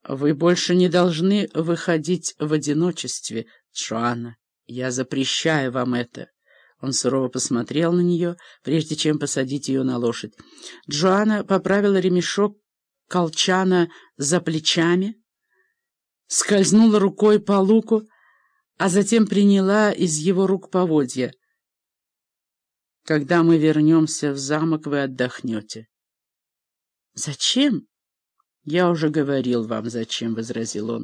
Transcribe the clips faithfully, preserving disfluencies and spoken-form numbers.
Вы больше не должны выходить в одиночестве, Джоанна. Я запрещаю вам это. Он сурово посмотрел на нее, прежде чем посадить ее на лошадь. Джоанна поправила ремешок колчана за плечами, скользнула рукой по луку, а затем приняла из его рук поводья. «Когда мы вернемся в замок, вы отдохнете». «Зачем?» «Я уже говорил вам, зачем», — возразил он.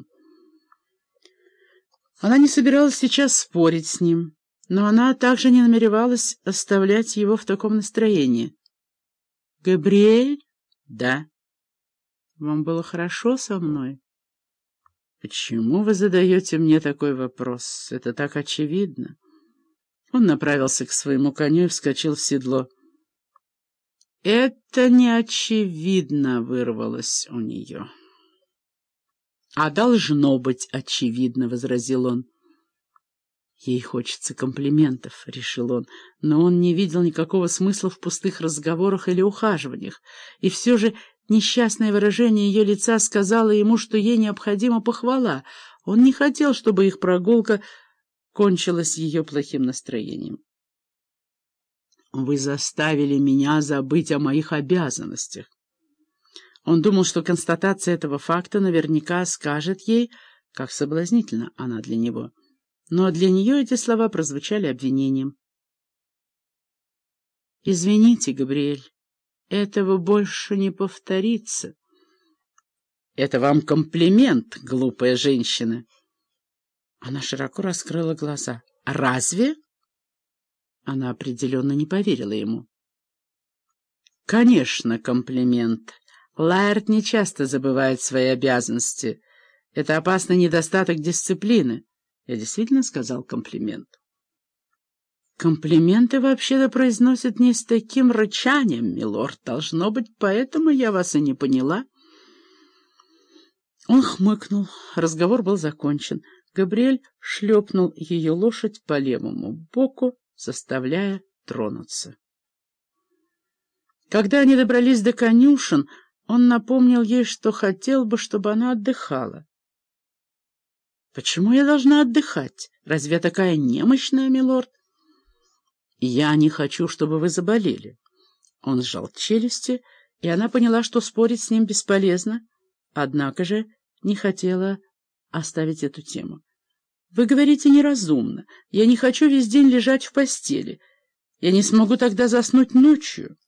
Она не собиралась сейчас спорить с ним, но она также не намеревалась оставлять его в таком настроении. «Габриэль?» «Да». «Вам было хорошо со мной?» «Почему вы задаете мне такой вопрос? Это так очевидно». Он направился к своему коню и вскочил в седло. «Это не очевидно», — вырвалось у нее. «А должно быть очевидно», — возразил он. «Ей хочется комплиментов», — решил он, но он не видел никакого смысла в пустых разговорах или ухаживаниях, и все же несчастное выражение ее лица сказало ему, что ей необходима похвала. Он не хотел, чтобы их прогулка кончилась ее плохим настроением. «Вы заставили меня забыть о моих обязанностях». Он думал, что констатация этого факта наверняка скажет ей, как соблазнительна она для него. Но для нее эти слова прозвучали обвинением. «Извините, Габриэль, этого больше не повторится». «Это вам комплимент, глупая женщина». Она широко раскрыла глаза. «Разве?» Она определенно не поверила ему. «Конечно, комплимент. Лаэрт не часто забывает свои обязанности. Это опасный недостаток дисциплины. Я действительно сказал комплимент». «Комплименты вообще-то произносят не с таким рычанием, милорд. Должно быть, поэтому я вас и не поняла». Он хмыкнул. Разговор был закончен. Габриэль шлепнул ее лошадь по левому боку, заставляя тронуться. Когда они добрались до конюшен, он напомнил ей, что хотел бы, чтобы она отдыхала. «Почему я должна отдыхать? Разве я такая немощная, милорд?» «Я не хочу, чтобы вы заболели». Он сжал челюсти, и она поняла, что спорить с ним бесполезно, однако же не хотела оставить эту тему. «Вы говорите неразумно. Я не хочу весь день лежать в постели. Я не смогу тогда заснуть ночью».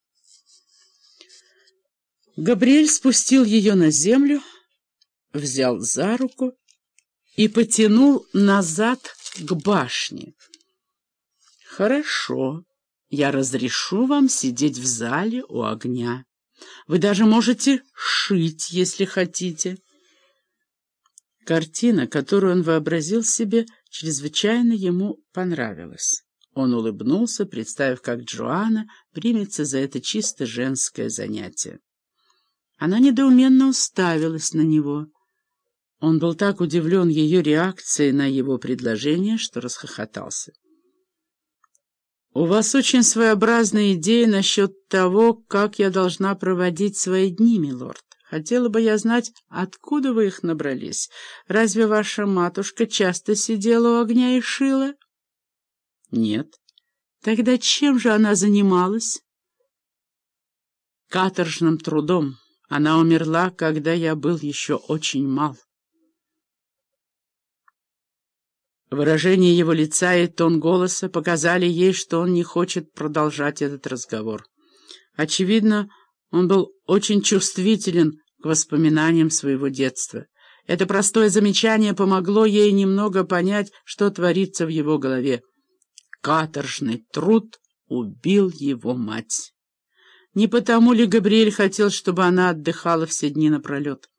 Габриэль спустил ее на землю, взял за руку и потянул назад к башне. «Хорошо, я разрешу вам сидеть в зале у огня. Вы даже можете шить, если хотите». Картина, которую он вообразил себе, чрезвычайно ему понравилась. Он улыбнулся, представив, как Джоанна примется за это чисто женское занятие. Она недоуменно уставилась на него. Он был так удивлен ее реакцией на его предложение, что расхохотался. «У вас очень своеобразная идея насчет того, как я должна проводить свои дни, милорд. Хотела бы я знать, откуда вы их набрались. Разве ваша матушка часто сидела у огня и шила?» «Нет». «Тогда чем же она занималась?» «Каторжным трудом. Она умерла, когда я был еще очень мал». Выражение его лица и тон голоса показали ей, что он не хочет продолжать этот разговор. Очевидно, он был очень чувствителен к воспоминаниям своего детства. Это простое замечание помогло ей немного понять, что творится в его голове. Каторжный труд убил его мать. Не потому ли Габриэль хотел, чтобы она отдыхала все дни напролет?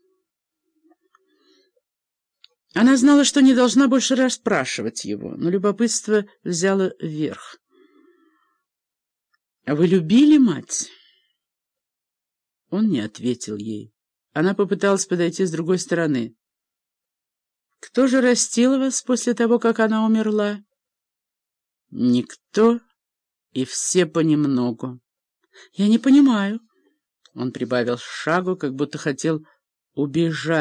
Она знала, что не должна больше расспрашивать его, но любопытство взяло верх. «Вы любили мать?» Он не ответил ей. Она попыталась подойти с другой стороны. «Кто же растил вас после того, как она умерла?» «Никто, и все понемногу». «Я не понимаю». Он прибавил шагу, как будто хотел убежать.